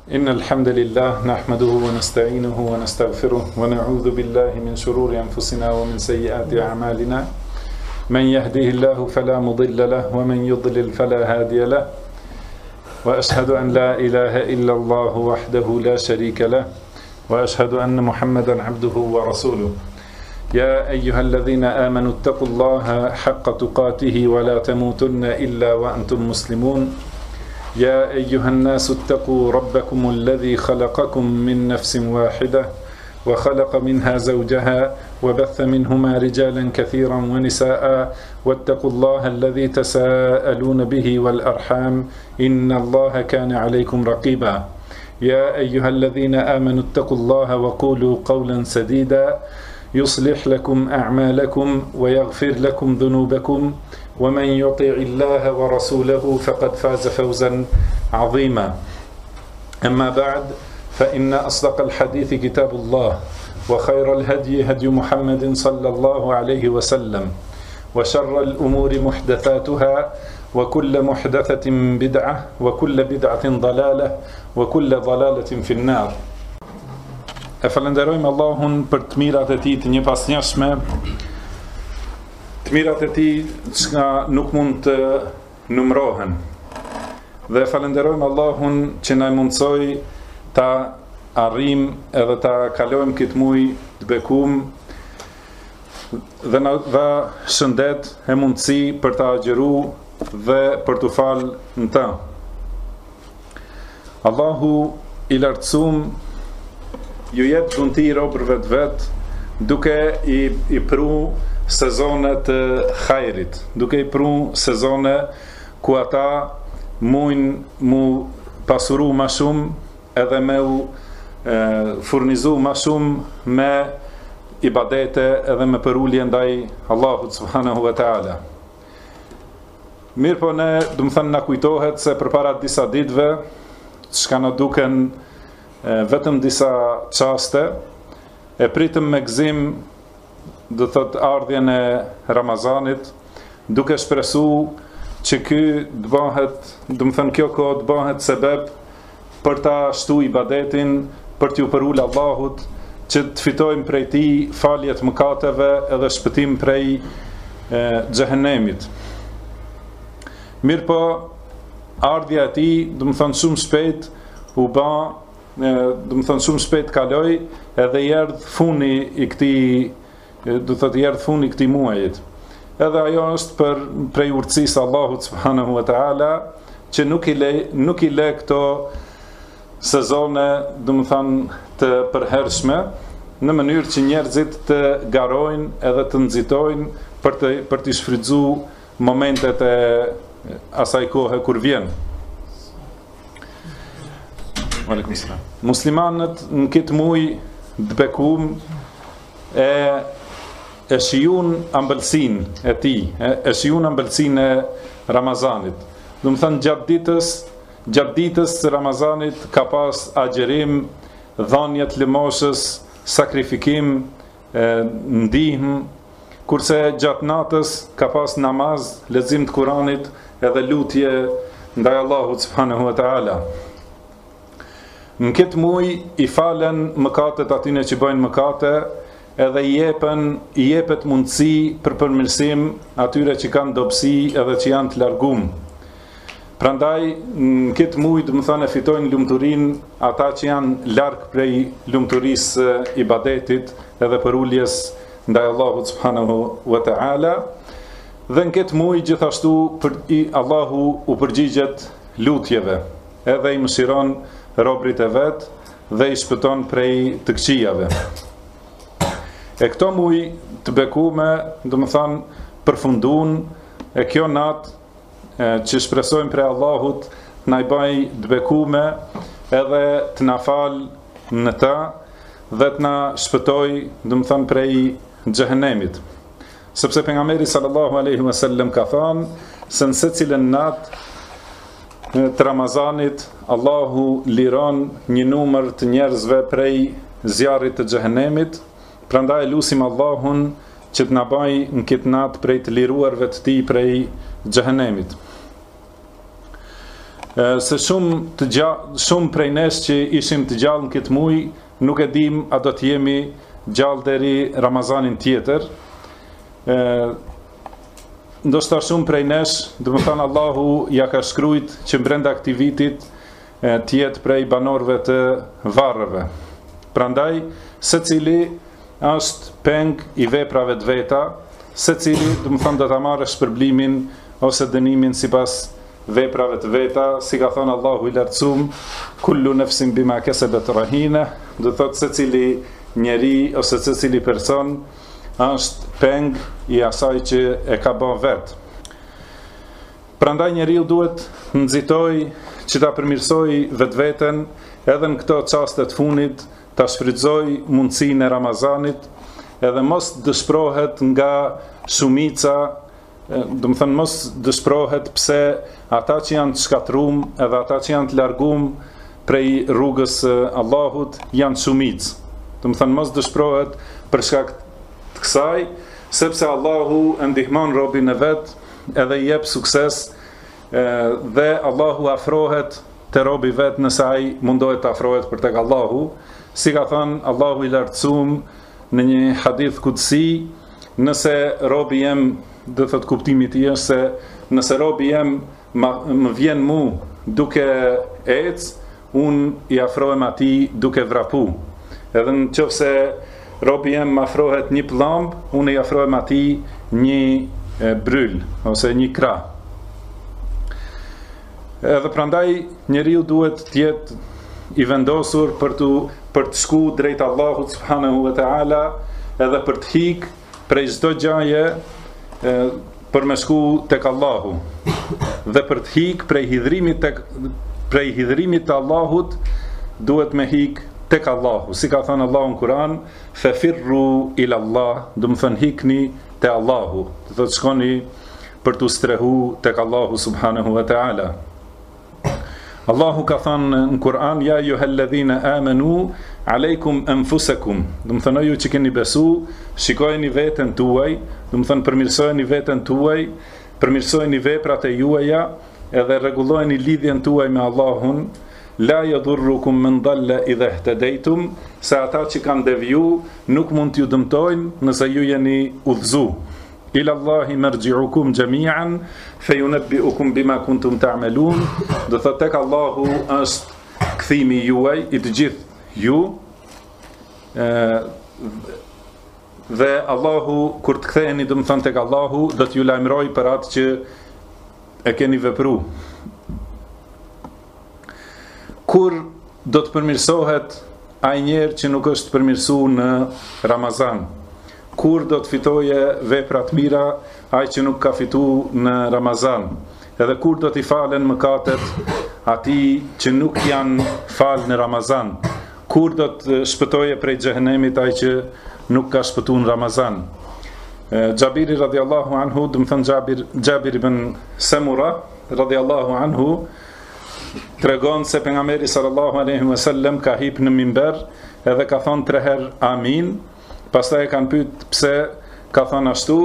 إن الحمد لله نحمده ونستعينه ونستغفره ونعوذ بالله من شرور أنفسنا ومن سيئات أعمالنا من يهده الله فلا مضل له ومن يضلل فلا هادي له وأشهد أن لا إله إلا الله وحده لا شريك له وأشهد أن محمدا عبده ورسوله يا أيها الذين آمنوا اتقوا الله حق تقاته ولا تموتن إلا وأنتم مسلمون يا أيها الناس اتقوا ربكم الذي خلقكم من نفس واحدة وخلق منها زوجها وبث منهما رجالا كثيرا ونساء واتقوا الله الذي تساءلون به والأرحام إن الله كان عليكم رقيبا يا أيها الذين آمنوا اتقوا الله وقولوا قولا سديدا يصلح لكم أعمالكم ويغفر لكم ذنوبكم ومن يطع الله ورسوله فقد فاز فوزا عظيما أما بعد فإن أصدق الحديث كتاب الله وخير الهدي هدي محمد صلى الله عليه وسلم وشر الأمور محدثاتها وكل محدثة بدعة وكل بدعة ضلالة وكل ضلالة في النار. E falenderojmë Allahun për të mirat e tij të njëpasnjashme, të mirat e tij që nuk mund të numërohen. Dhe falenderojmë Allahun që na mundsoi ta arrijmë edhe ta kalojmë këtë muaj të bekuar dhe na dha shëndet e mundësi për ta agjëruar dhe për të falë në të. Allahu i lartësuar ju jep dhunti robërve të vet, duke i pru sezone të hajrit, duke i pru sezone ku ata mujnë mu pasuru ma shumë edhe me u furnizu ma shumë me ibadete edhe me përullje ndaj Allahut subhanahu wa ta'ala. Mirë po ne, du më thënë, na kujtohet se përpara disa ditëve, çka na duken vetëm disa qaste, e pritëm me gëzim, do thot ardhjen e Ramazanit, duke shpresu që ky të bëhet, do më thënë kjo kohë të bëhet sebeb për ta shtu ibadetin, për t'ju përul Allahut, që të fitojmë prej tij faljet mëkateve edhe shpëtim prej xhehenemit. Mirë po, ardhja e tij, do më thënë shumë shpejt u bë, do më thënë shumë shpejt kaloi edhe i erdh funi i këtij, do thotë i erdh funi i këtij muajit. Edhe ajo është prej urtësisë Allahut subhanahu wa ta'ala që nuk i le këto sezone, do më thënë, të përhershme, në mënyrë që njerëzit të garojnë edhe të nxitojnë për të shfrytzuar momentet e asaj kohe kur vjen. Muslimanët në këtë muaj të bekuar e shijun ambëlsinë e tij, e shijun ambëlsinë e Ramazanit. Do të thënë gjatë ditës së Ramazanit ka pas agjerim, dhënie të lëmoshës, sakrifikim, ndihmë, kurse gjatë natës ka pas namaz, lexim të Kuranit edhe lutje ndaj Allahut subhanahu wa ta'ala. Në këtë muaj i falen mëkatet atyne që bëjnë mëkate edhe i jepet mundësi për përmirësim atyre që kanë dobësi edhe që janë të larguar. Prandaj në këtë muaj do të thënë fitojnë lumturinë ata që janë larg prej lumturisë ibadetit edhe përuljes ndaj Allahut subhanahu wa ta'ala. Dhe në këtë muaj gjithashtu Allahu u përgjigjet lutjeve edhe i mëshiron robrit e vet dhe i shpëton prej të këqijave. E këto muaj të bekuame, do më thënë, përfundun e kjo natë që shpresojmë prej Allahut na i bëj të bekuame edhe të na fal në ta dhe të na shpëtoj, do më thënë, prej xhehenemit. Sepse pejgamberi sallallahu alaihi wasallam ka thënë se në secilën natë të Ramazanit, Allahu liron një numër të njerëzve prej zjarrit të xhehenemit, prandaj lutim Allahun që të na bëjë në këtë natë prej të liruarve të tij prej xhehenemit. se shumë prej nesh që ishim të gjallë në këtë muj, nuk e dim a do të jemi gjallë deri Ramazanin tjetër. Ndoshta shumë prej nesh, do të thënë Allahu ja ka shkrujt që brenda këtij vitit të jetë prej banorëve të varrëve. Prandaj, secili është peng i veprave të veta, secili, do të thënë, do ta marrë shpërblimin ose dënimin sipas veprave të veta, si ka thënë Allahu i lartësuar, kullu nafsin bima kasabat rahina, do thotë secili njeri ose secili person është peng i asaj që e ka bën vet. Prandaj njeriu duhet nxitoj që ta përmirësoj vetveten edhe në këto çaste të fundit, ta shfrytëzoj mundësinë e Ramazanit, edhe mos dëshpërohet nga shumica, do të thënë mos dëshpërohet pse ata që janë të shkatrum edhe ata që janë të largum prej rrugës së Allahut janë shumicë. Do të thënë mos dëshpërohet për shkak të kësaj, sepse Allahu e ndihmon robën e vet edhe i jep sukses dhe Allahu afrohet te robi vet nëse ai mundohet të afrohet për tek Allahu, si ka thënë Allahu i lartësuar në një hadith kudsi, nëse robi jem, do thot kuptimi i tij është se nëse robi jem më vjen mu duke ec, unë i afrohem atij duke vrapu. Edhe nëse robi jem më afrohet një pllamb, unë i afrohem atij një bryl ose një krah. Edhe prandaj njeriu duhet të jetë i vendosur për të shku drejt Allahut subhanahu wa taala, edhe për të hik prej çdo gjaje për me shku tek Allahu, dhe për të hik prej hidhrimit të Allahut duhet me hik tek Allahu, si ka thënë Allahu në Kur'an, fafirru ila Allah, do të thënë hikni te Allahu, do të shkoni për të strehu tek Allahu subhanahu wa taala. Allahu ka thënë në Kur'an, ja ayyuhalladhina amanu aleikum anfusakum, do të thënë ju që keni besu, shikojeni veten tuaj, do të thënë përmirësojeni veten tuaj, përmirësojeni veprat e juaja, edhe rregullojeni lidhjen tuaj me Allahun, la yadurrukum man dalla idha ihtadaytum, se ata që kanë deviju nuk mund t'ju dëmtojnë nëse ju jeni udhëzu. Ila Allahi marji'ukum jami'an fayunabbi'ukum bima kuntum ta'malun, do thotë tek Allahu është kthimi juaj, i të gjithë ju, dhe Allahu kur të ktheheni, do të thonë tek Allahu, do t'ju lajmëroj për atë që e keni vepruar. Kur do të përmirësohet ai njerë që nuk është përmirësuar në Ramazan? Kur do të fitoje veprat mira ai që nuk ka fituar në Ramazan? Edhe kur do t'i falen mëkatet atij që nuk janë falë në Ramazan? Kur do të shpëtoje prej xhehenemit ai që nuk ka shpëtuar në Ramazan? Xhabiri radhiyallahu anhu, do të thënë Xhabir ibn Samura radhiyallahu anhu, tregon se pejgamberi sallallahu alaihi wasallam ka hip në minber edhe ka thonë 3 herë amin. Pastaj e kanë pyet pse ka thënë ashtu,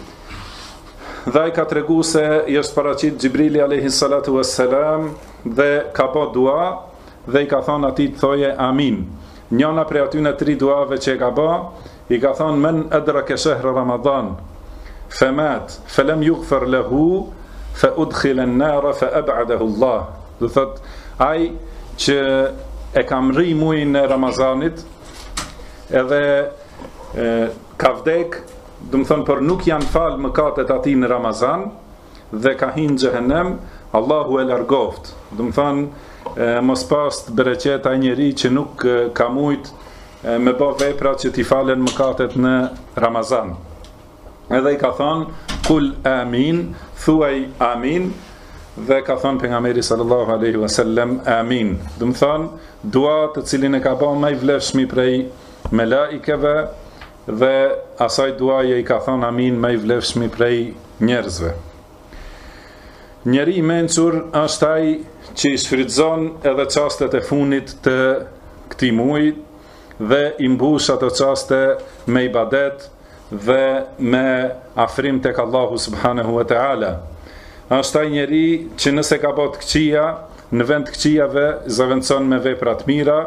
dhe ai ka tregu se i është paraqit Xhibrili alayhi salatu wassalam dhe ka bë dua dhe i ka thënë atij të thoje amin. Njëna prej atyre 3 duave që e ka bë, i ka thënë men adraka shahr Ramadan famat falam yughfar lahu fa udkhila an-nar fa ab'adahu Allah. Do thot ai që e ka mri muajin e Ramazanit edhe ka vdek, do të thënë por nuk janë fal mëkatet atij në Ramazan dhe ka hyrë në xhehenem, Allahu e largoft. Do të thënë mos pas të bereqet ai njeri që nuk ka mujt me bë vepra që t'i falen mëkatet në Ramazan. Edhe i ka thënë kul amin, thuaj amin, dhe ka thënë pejgamberi sallallahu alaihi wasallam amin. Do të thënë dua të cilin e ka bën më i vlefshmi prej melaikeve, dhe asaj duaje i ka thënë amin më i vlefshmi prej njerëzve. Njeri i mençur është ai që i shfrytëzon edhe çastet e fundit të këtij muaji dhe i mbush ato çaste me ibadet dhe me afrim tek Allahu subhanahu wa taala. Është ai njeri që nëse ka bërë të këqija, në vend këqijave zëvendëson me vepra të mira,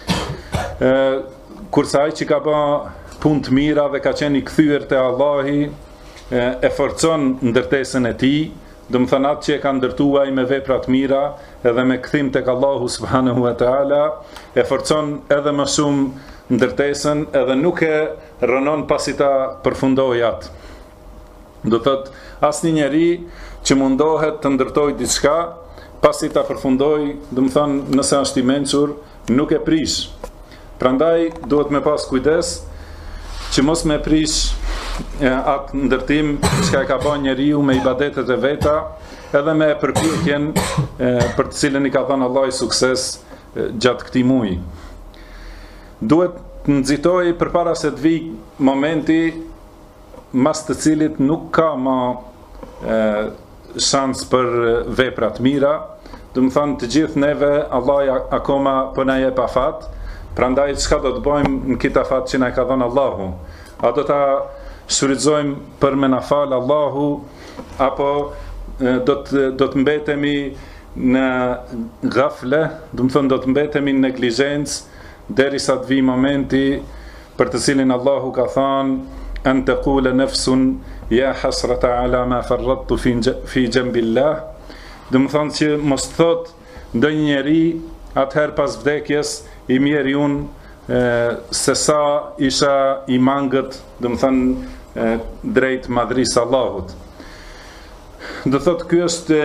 kurse ai që ka bë punë të mira dhe ka qenë i kthyer te Allahi, e forcon ndërtesën e tij, do të thonë atë që e ka ndërtuar me vepra të mira edhe me kthim tek Allahu subhanahu wa taala, e forcon edhe më shumë ndërtesën edhe nuk e rënon pasi ta përfundoi atë. Do thot asnjë njeri që mundohet të ndërtojë diçka pasi ta përfundoi, do të thonë nëse është i mençur, nuk e prish. Prandaj duhet me pas kujdes që mos me prish atë ndërtim që ka bën njeriu me ibadetet e veta, edhe me përpjekjen për të cilën i ka dhënë Allahu sukses gjatë këtij muaji. Duhet të nxitoj përpara se të vijë momenti mas të cilit nuk ka më shans për vepra të mira, do të thonë të gjithë neve Allah akoma po na jep afat, prandaj çka do të bëjmë në këtë afat që na ka dhënë Allahu? A do ta shfrytëzojmë për me na fal Allahu, apo do të mbetemi në gafle, do të thonë do të mbetemi në neglizhencë derisa të vijë momenti për të cilin Allahu ka thënë an taqula nafsun ya hasrata ala ma farrattu fi jambillah, do të thonë që mos thot ndonjë njeri atëherë pas vdekjes i mirë unë se sa isha i mangët, do të thonë drejt madhrisë Allahut. Do thotë ky është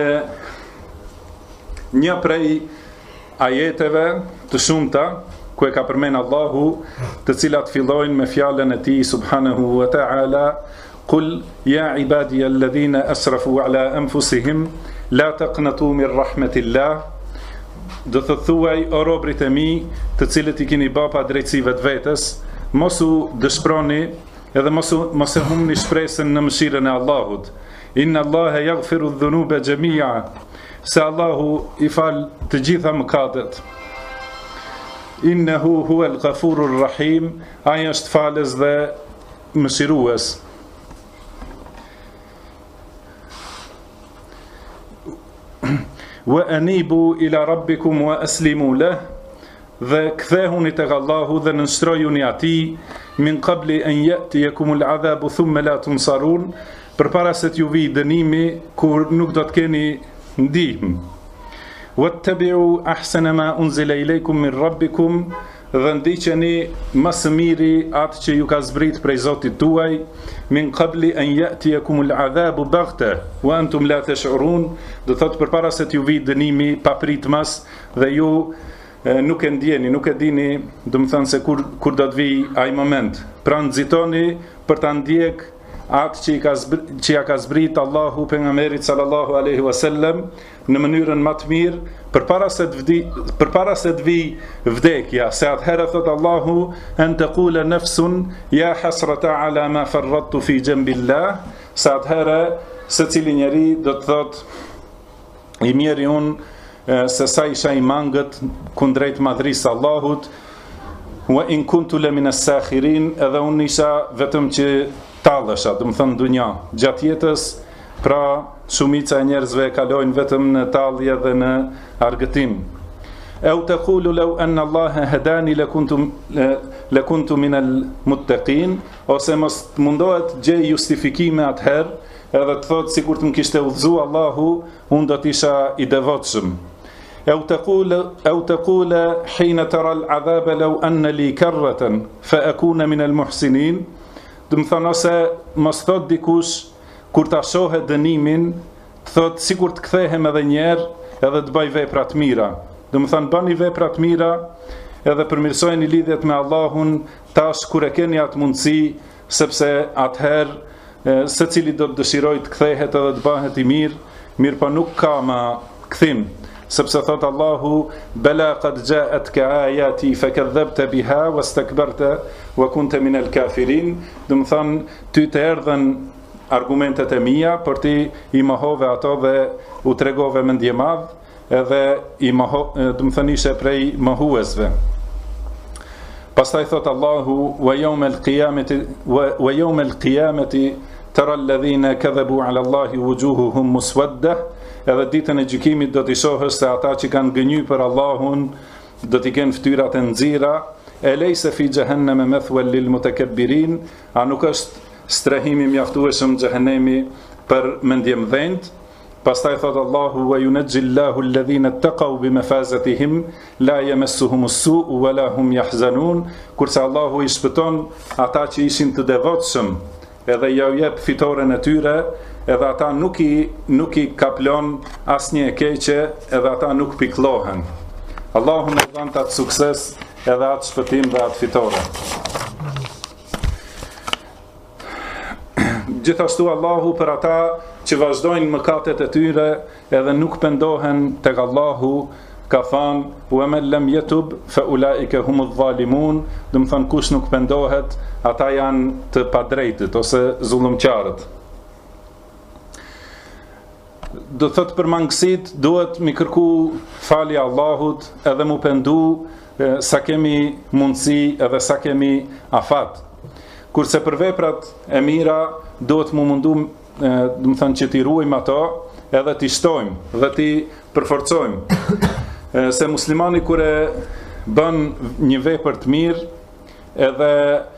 një prej ajeteve të shumta ku e ka përmend Allahu, të cilat fillojnë me fjalën e tij subhanahu wa ta'ala: "Qul ya ibadiya alladhina asrafu ala anfusihim la taqnatu min rahmatillah." Do të thuaj, o robrit e mi, të cilët i keni bë pa drejtësive të vetes, mos u dëshproni edhe mos e humni shpresën në mëshirën e Allahut. Inna Allaha yaghfiru dhunuba jami'a, se Allahu i fal të gjitha mëkatet. Innehu huwal ghafurur rahim, ai është falës dhe mëshirues. Wa anibu ila rabbikum wa aslimu lah, dhe kthehuni tek Allahu dhe nënshtrojuni atij, min qabli an ya'tiyakumul adhabu thumma la tunsarun, përpara se t'ju vijë dënimi kur nuk do të keni ndihmë. Wattabi'u ahsana ma unzila ilaykum min rabbikum, dhe ndiqeni më së miri atë që ju ka zbrit prej Zotit tuaj, min qabli an ya'tiyakumul adhabu baghta wa antum la tash'urun, do thotë përpara se t'ju vijë dënimi papritmas dhe ju nuk e ndjeni, nuk e dini, do të thënë se kur do të vijë ai moment. Pra nxitoni për ta ndjek atë që ja ka zbrit Allahu pejgamberit sallallahu alaihi wasallam në mënyrën më të mirë, përpara se të vijë vdekja, se atëherë thot Allahu an taqula nafsun ya hasrata ala ma farrattu fi jambillah, se atëherë secili njeri do të thot i mirë unë se sa isha i mangët kundrejt madhrisë Allahut, wa in kuntu la min as-sakhirin, edhe unë isha vetëm që tallesha, do të thonë dunja, gjatë jetës, pra shumica e njerëzve kalojnë vetëm në tallje dhe në argëtim. Au taqulu law anna Allaha hadani lakuntu min al-muttaqin, ose mos mundohet gjej justifikime atëherë, edhe të thotë sikur të më kishte udhëzuar Allahu, unë do të isha i devotshëm. Au taqula hina tara al-'adhaba law anna li karratan fa akuna min al-muhsinin, do të thonë ose mos thot dikush kur ta shohë dënimin, të thot sikur të kthehem edhe një herë edhe të bëj vepra të mira. Do të thonë bani vepra të mira edhe përmirësojeni lidhjet me Allahun tash kur e keni atë mundësi, sepse atëherë secili do të dëshirojë të kthehet edhe të bëhet i mirë po nuk ka më kthim, sepse thot Allahu: "Bala qad ja'atka ayati fakadhabta biha wastakbarta wa kunta min al-kafirin", do të thonë ty të erdhën argumentet e mia, por ti i mohove ato dhe u tregove mendje madh, edhe do të thonë ishe prej mohuesve. Pastaj thot Allahu: "Wa yawma al-qiyamati tara alladhina kadhabu 'ala Allahi wujuhuhum muswadda", edhe ditën e gjykimit do t'i shohësh se ata që kanë gënjur për Allahun do t'i kenë fytyrat e nxirra. Elejse fi jahannama mathwal lil mutakabbirin, a nuk është strehimi mjaftueshëm xhehenemi për mendjemdhënët? Pastaj thot Allahu wa yunajjillahu alladhina ittaqaw bimafazatihim la yamassuhum as-su'u wa la hum yahzanun, kurse Allahu i shpëton ata që ishin të devotshëm edhe ja u jep fitoren e tyre, edhe ata nuk i kaplon asnjë e keqe, edhe ata nuk pikëllohen. Allahu më dhon atë sukses edhe atë shpëtim dhe atë fitore. Gjithashtu Allahu për ata që vazhdojnë mëkatet e tyre edhe nuk pendohen tek Allahu ka thënë wa man lam yatub fa ulaika humudh zalimun, do të thonë kush nuk pendohet ata janë të padrejtët ose zullumqtarët. Do thot për mangësit duhet mi kërku falja Allahut edhe mu pendu sa kemi mundësi edhe sa kemi afat. Kurse për veprat e mira duhet mu mundu do të thënë që t'i ruajmë ato edhe t'i shtojmë dhe t'i përforcojmë. Se muslimani kur e bën një vepër të mirë edhe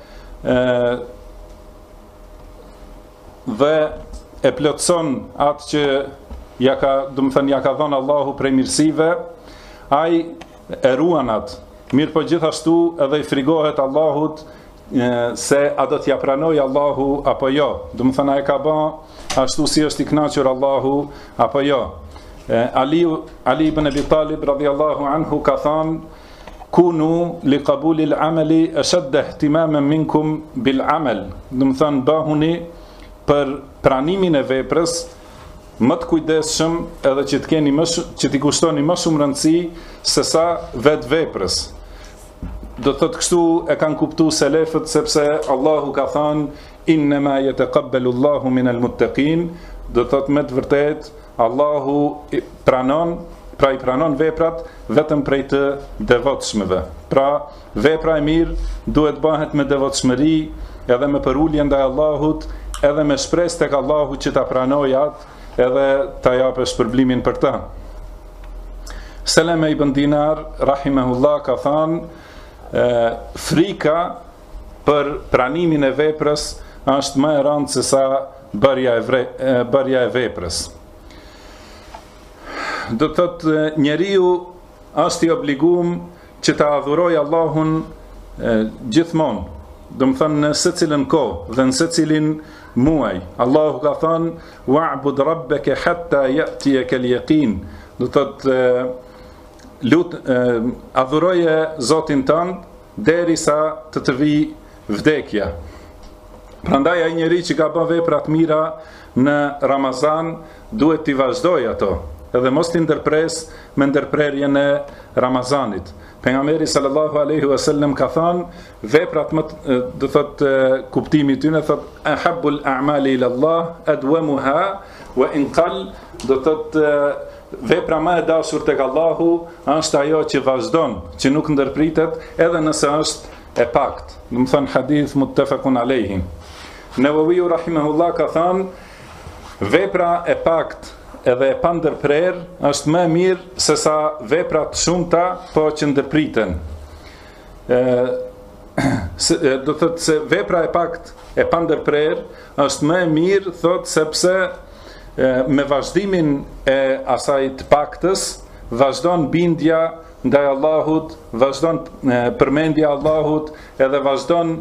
dhe e plotson atë që ja ka dhënë Allahu prej mirësive, ai e ruan atë. Mirë po gjithashtu edhe i frigohet Allahut se a do t'ja pranoj Allahu apo jo. Do të thënë ai ka bën ashtu si është i kënaqur Allahu apo jo. Ali ibn Abi Talib radhiyallahu anhu ka thënë: "Kunu li qabuli al-amali ashadda ihtimaman minkum bil amal." Do të thënë bahuni për pranimin e veprës më të kujdesshëm edhe që t'i kushtoni më shumë rëndësi se sa vetë veprës. Do thotë kështu e kanë kuptuar selefët, sepse Allahu ka thënë innama yataqabbalu Allahu minal muttaqin, do thotë me të vërtetë Allahu i pranon veprat vetëm prej të devotshmëve. Pra vepra e mirë duhet bëhet me devotshmëri, edhe me përulje ndaj Allahut, edhe me shpresë tek Allahu që ta pranojë atë edhe ta japë shpërblimin për ta. Seleme ibn Dinar rahimahullah ka thënë frika për pranimin e veprës është më e rëndë se sa bërja e veprës. Do të thotë njeriu është i obliguar që ta adhurojë Allahun gjithmonë, do të thënë në secilën kohë dhe në secilin muaj. Allahu ka thënë wa'bud rabbaka hatta ya'tiyaka al-yaqin. Do të thotë adhuroje Zotin tënd derisa të vi vdekja. Prandaj ai njeri që ka bën vepra të mira në Ramazan duhet t'i vazhdojë ato, edhe mos t'i ndërpres me ndërprerjen e Ramazanit. Pejgamberi sallallahu alaihi wasallam ka thënë veprat më do thot kuptimi i tyre thot ahabbul a'mali ila Allah adwamuha wa in qall, do thot vepra më e dashur tek Allahu është ajo që vazhdon, që nuk ndërpritet edhe nëse është e pakt. Do të thon hadith muttafaqun alayhi. Nawawi rahimahullah ka thënë vepra e pakt edhe e pandërprer është më mirë se sa vepra të shumta po që ndërpriten. Do thotë se vepra e pakt e pandërprer është më e mirë, thot, sepse me vazhdimin e asaj të paktës vazhdon bindja ndaj Allahut, vazhdon përmendja e Allahut, edhe vazhdon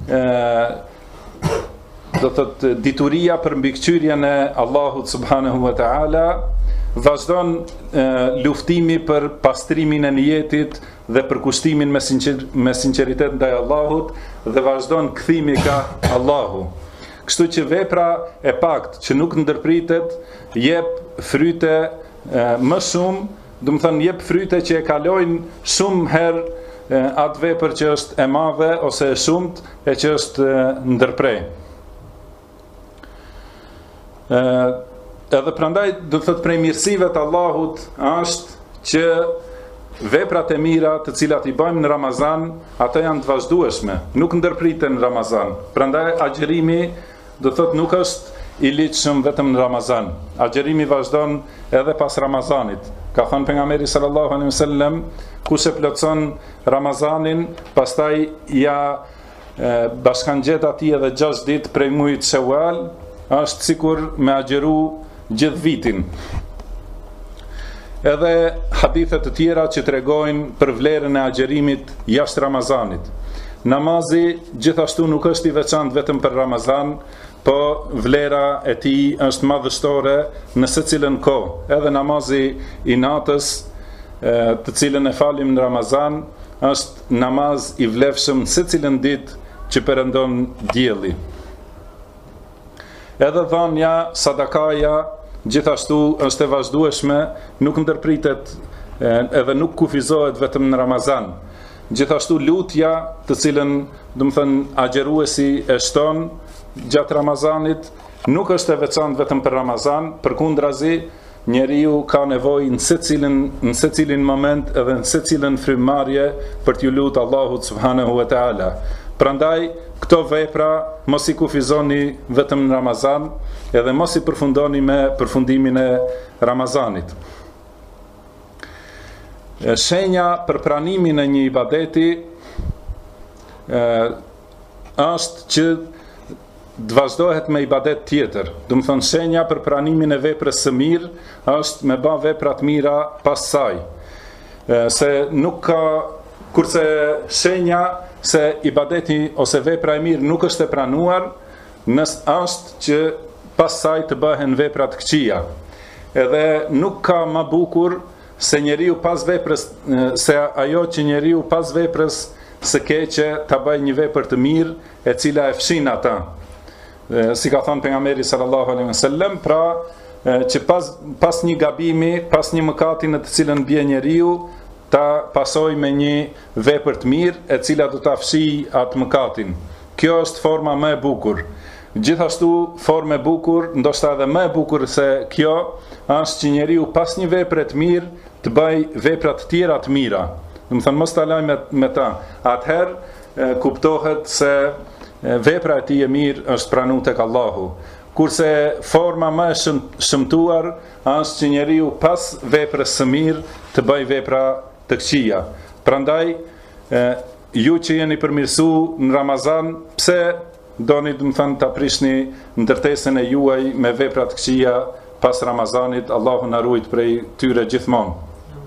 do thotë dituria për mbikëqyrjen e Allahut subhanahu wa taala, vazhdon luftimi për pastrimin e niyetit dhe për kushtimin me sinqeritet ndaj Allahut, dhe vazhdon kthimi ka Allahu. Kështu që vepra e pakt që nuk ndërpritet jep fryte më shumë, do të thënë jep fryte që e kalojnë shumë herë atë vepër që është e madhe ose e shumt e që është ndërprej. Edhe prandaj do të thotë prej mirësive të Allahut është që veprat e mira të cilat i bëjmë në Ramazan, ato janë të vazhdueshme, nuk ndërpriten në Ramazan. Prandaj agjërimi do thotë nuk është i ligjshëm vetëm në Ramazan. Agjerimi vazhdon edhe pas Ramazanit. Ka thënë pejgamberi sallallahu alaihi wasallam, kush e plotson Ramazanin, pastaj ja bashkangjet atij edhe 6 ditë prej muajit Shawal, është sikur me agjeru gjithë vitin. Edhe hadithe të tjera që tregojnë për vlerën e agjerimit jashtë Ramazanit. Namazi gjithashtu nuk është i veçantë vetëm për Ramazan, po vlera e tij është madhështore në secilën kohë. Edhe namazi i natës, të cilën e falim në Ramazan, është namaz i vlefshëm në secilën ditë që perëndon dielli. Edhe dhënia, sadakaja, gjithashtu është e vazhdueshme, nuk ndërpritet edhe nuk kufizohet vetëm në Ramazan. Gjithashtu lutja, të cilën, agjeruesi e shton gjatë Ramazanit, nuk është e veçantë vetëm për Ramazan, përkundrazi, njeriu ka nevojë në secilin moment edhe në secilën frymëmarrje për t'ju lutur Allahut subhanahu wa taala. Prandaj këto vepra mos i kufizoni vetëm në Ramazan, edhe mos i përfundoni me përfundimin e Ramazanit. Shenja për pranimin e një ibadeti është që të vazhdohet me ibadet tjetër. Do të thonë, shenja për pranimin e veprës së mirë është me bë vepra të mira pas saj. Se nuk ka, kurse shenja se ibadeti ose vepra e mirë nuk është e pranuar, është që pas saj të bëhen vepra të këqija. Edhe nuk ka më bukur se njeriu pas veprës, se ajo që njeriu pas veprës së keqe ta bëjë një vepër të mirë e cila e fshin ata. Si ka thënë pejgamberi sallallahu alaihi wasallam, pra që pas një gabimi, pas një mëkati në të cilën bie njeriu, ta pasoj me një vepër të mirë e cila do ta fshijë atë mëkatin. Kjo është forma më e bukur. Gjithashtu, forma e bukur, ndoshta edhe më e bukur se kjo, është që njeriu pas një vepre të mirë të bëj vepra të tjera të mira. Do të thonë, mos ta laj me ta. Atëherë kuptohet se vepra e tij e mirë është pranuar tek Allahu. Kurse forma më e shëmtuar është që njeriu pas veprës së mirë të bëj vepra të këqija. Prandaj, ju që jeni përmirësu në Ramazan, pse doni, do të thënë, ta prishni ndërtesën e juaj me vepra të këqija pas Ramazanit? Allahu na ruaj prej tyre gjithmonë.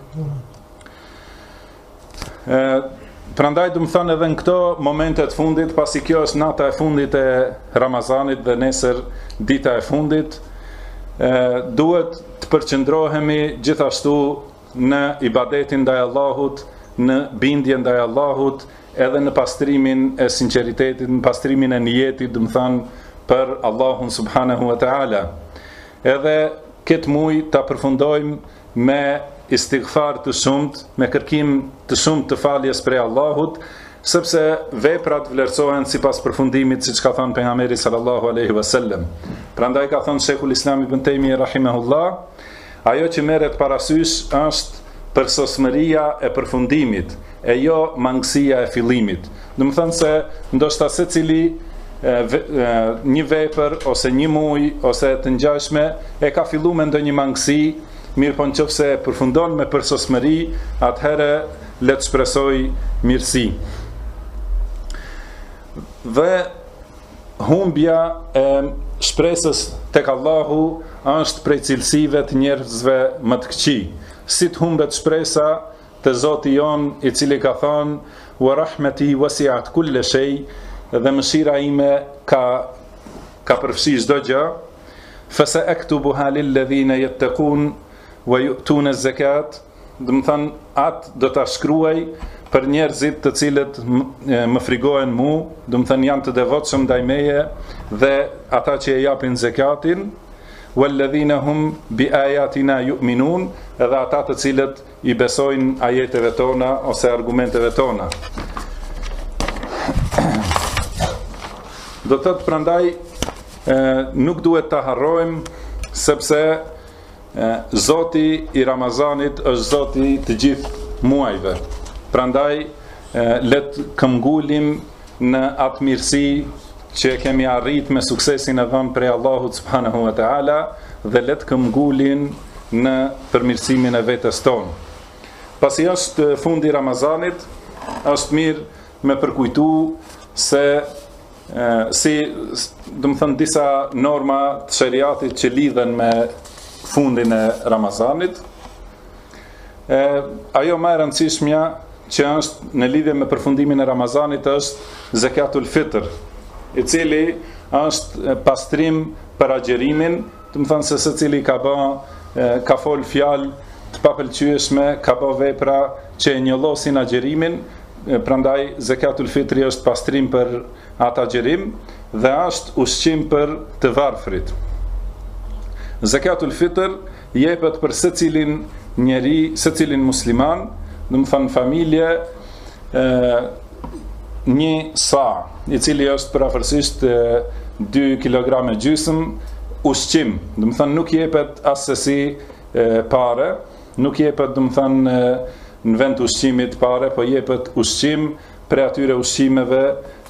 Prandaj do të thënë edhe në këto momentet fundit, pasi kjo është nata e fundit e Ramazanit dhe nesër dita e fundit, duhet të përqendrohemi gjithashtu në ibadetin ndaj Allahut, në bindjen ndaj Allahut, edhe në pastrimin e sinqeritetit, në pastrimin e niyetit, do të thënë, për Allahun subhanahu wa taala. Edhe këtë muaj ta përfundojmë me istighfar të shumt, me kërkim të shumt të faljes prej Allahut, sepse veprat vlerësohen sipas përfundimit, siç ka thënë pejgamberi sallallahu alaihi wasallam. Prandaj ka thënë Sheikhul Islam Ibn Taymiyah rahimahullah, ajo që merret parasysh është përsosmëria e përfundimit, e jo mangësia e fillimit. Do të thënë se ndoshta secili një vepër ose një muaj ose të ngjashme e ka filluar me ndonjë mangësi, mirë po nëse përfundon me përsosmëri, atëherë le të shpresoj mirësi. Dhe humbja e shpresës tek Allahu është prej cilësive të njerëzve më të këqij. Si të humbet shpresa te Zoti jon, i cili ka thënë: "Wa rahmeti wasi'at kulla shay", dhe mëshira ime ka përfshi çdo gjë. "Fa sa'aktubuha lil ladhina yattaqun wa yu'tuna az-zakat", do të thënë, atë do ta shkruaj për njerëzit të cilët më frigojnë mu, do të thënë janë të devotshëm ndaj meje dhe ata që e japin zakatin, walladhina hum bi ayatina yu'minun, edhe ata të cilët i besojnë ajeteve tona ose argumenteve tona. Do të thotë prandaj nuk duhet ta harrojmë, sepse Zoti i Ramazanit është Zoti të gjithë muajve. Prandaj le të këmbgulim në atë mirësi që kemi arrit me suksesin e dhënë prej Allahut subhanahu wa taala dhe le të këmbgulin në përmirësimin e vetes tonë. Pasi është fundi Ramazanit, është mirë me përkujtu se disa norma të shariatit që lidhen me fundin e Ramazanit. Ajo më e rëndësishmja që është në lidhje me përfundimin e Ramazanit është Zakatul Fitr, i cili është pastrim për agjerimin, do të thonë se secili ka fol fjalë të papëlqyeshme, ka bë vepra që e njollosin agjerimin, prandaj Zakatul Fitri është pastrim për atë agjerim dhe është ushqim për të varfrit. Zakatul Fitr jepet për secilin njeri, secilin musliman, do të thonë familje, një sa, i cili është përafërsisht 2 kg gjysmë ushqim, do të thonë nuk jepet asesi pare, nuk jepet do të thonë në vend ushqimit pare, po jepet ushqim për atyre ushqimeve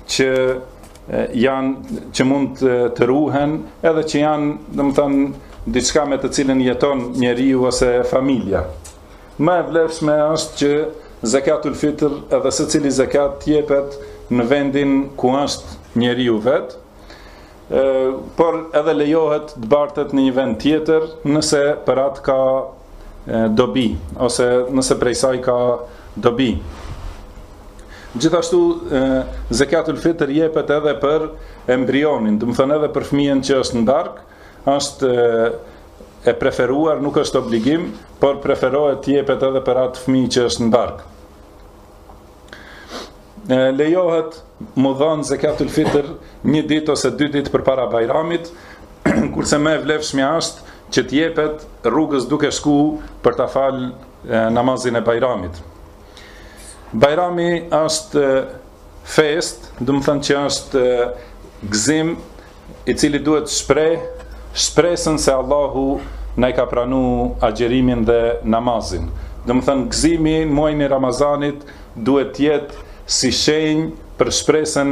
që mund të ruhen, edhe që janë do të thonë diçka me të cilën jeton njeriu ose familja. Më e vlefshme është që Zakatul Fitr edhe secili zakat jepet në vendin ku është njeriu vet, por edhe lejohet të bartet në një vend tjetër nëse për atë ka dobi, ose nëse prej saj ka dobi. Gjithashtu Zakatul Fitr jepet edhe për embrionin, do të thonë edhe për fëmijën që është në bark, është e preferuar, nuk është obligim, por preferohet të jepet edhe për atë fëmijë që është në bark. Lejohet mu dhënë Zakatul Fitr 1 ditë ose 2 ditë përpara Bajramit, kurse më e vlefshmja është që të jepet rrugës duke shku për ta falë namazin e Bajramit. Bajrami është fest, do të thënë që është gëzim i cili duhet shpresën se Allahu na i ka pranu agjerimin dhe namazin. Do të thënë gëzimi në muajin e Ramazanit duhet të jetë si shenjë për shpresën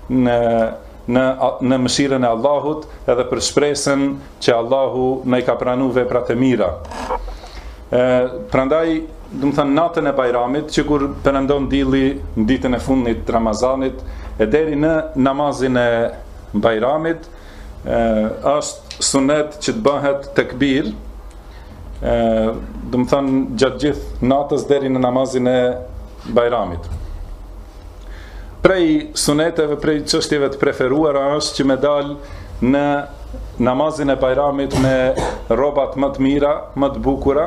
në mëshirën e Allahut, edhe për shpresën që Allahu na i ka pranu veprat e mira. Prandaj, do të thënë natën e Bajramit, që kur perëndon dielli në ditën e fundit të Ramazanit, e deri në namazin e Bajramit, është sunet që të bëhet tekbir, do të thënë gjatë gjithë natës deri në namazin e Bajramit. Prej suneteve, prej çështjeve të preferuara është që me dal në namazin e Bajramit me rrobat më të mira, më të bukura,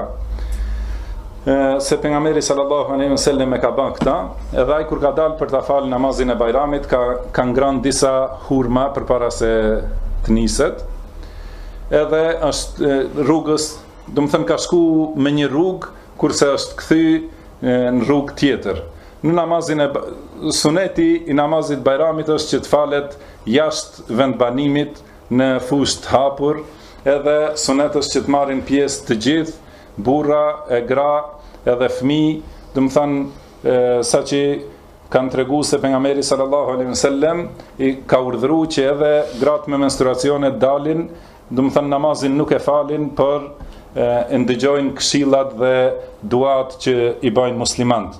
se pejgamberi sallallahu alaihi wasallam e ka bën këtë, edhe ai kur ka dalë për ta falë namazin e Bajramit ka ngrënë disa hurma përpara se të niset. Edhe është rrugës, do të thënë ka shku me një rrugë kurse është kthy në rrugë tjetër. Në namazin e suneti i namazit Bajramit është që të falet jashtë vendbanimit në fushë të hapur, edhe sunet është që të marrin pjesë të gjithë, burra, e gra, edhe fëmijë, do të thënë saqë kanë tregu se pejgamberi sallallahu alaihi wasallam i ka urdhëruar që edhe gratë me menstruacione dalin, do të thënë namazin nuk e falin, por e ndëgjojnë këshillat dhe duat që i bëjnë muslimanët.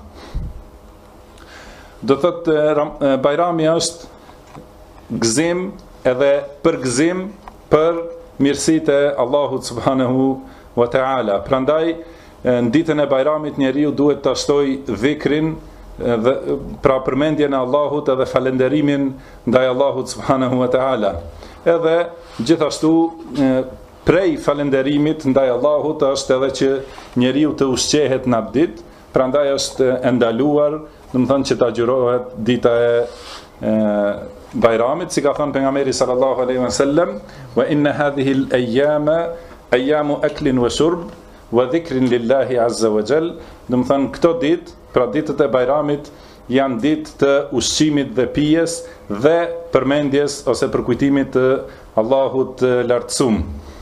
Do thotë Bajrami është gëzim edhe përgëzim për mirësitë e Allahut subhanahu wa taala. Prandaj në ditën e Bajramit njeriu duhet ta shtoj dhikrin, dhe pra përmendjen e Allahut edhe falënderimin ndaj Allahut subhanahu wa taala. Edhe gjithashtu prej falënderimit ndaj Allahut është edhe që njeriu të ushqehet në abdit, prandaj është e ndaluar, do të thonë që ta agjërohet dita e Bajramit, si ka thënë pejgamberi sallallahu alaihi wasallam, wa inna hadhihi al-ayyama ayyamu aklin wa shurb wa dhikrin lillahi azza wa jall. Do të thonë këto ditë, pra ditët e Bajramit, janë ditë të ushqimit dhe pijes dhe përmendjes ose përkujtimit të Allahut lartësuar.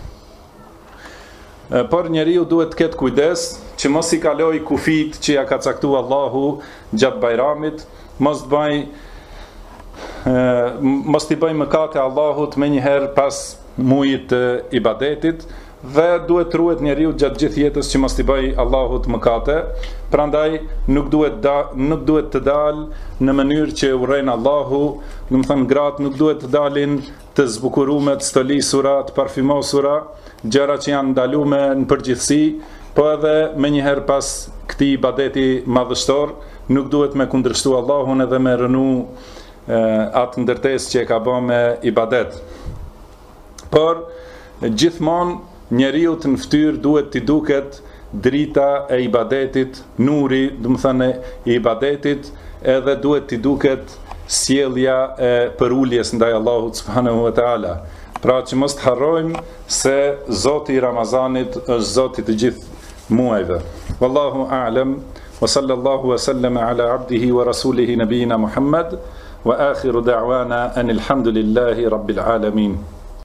Por njeriu duhet të ketë kujdes që mos i kaloj kufit që ja ka caktuar Allahu gjatë Bajramit, mos të bëj mos t'i bëjmë mëkate Allahut me njëherë pas mujit të ibadetit, dhe duhet ruhet njeriu gjatë gjithë jetës që mos t'i bëj Allahut mëkate. Prandaj nuk duhet të dalë në mënyrë që urrejnë Allahu, do të thënë gratë nuk duhet të dalin të zbukuruar, të stolisura, të parfymosura, gjëra që janë ndaluar në përgjithësi, po edhe me njëherë pas këtij ibadeti madhështor nuk duhet me kundërshtu Allahun edhe me rënu atë ndërtesë që e ka bërë me ibadet. Por gjithmonë njeriu në fytyrë duhet t'i duket drita e ibadetit, nuri, do të thënë i ibadetit, edhe duhet t'i duket sjellja e përuljes ndaj Allahut subhanahu wa taala. Pra që mos të harrojmë se Zoti i Ramazanit është Zoti të gjithë muajve. Wallahu a'lam, wa sallallahu wa sallama ala abdihi wa rasulihi nabiyina Muhammad, wa akhiru da'wana anil hamdulillahi rabbil alamin.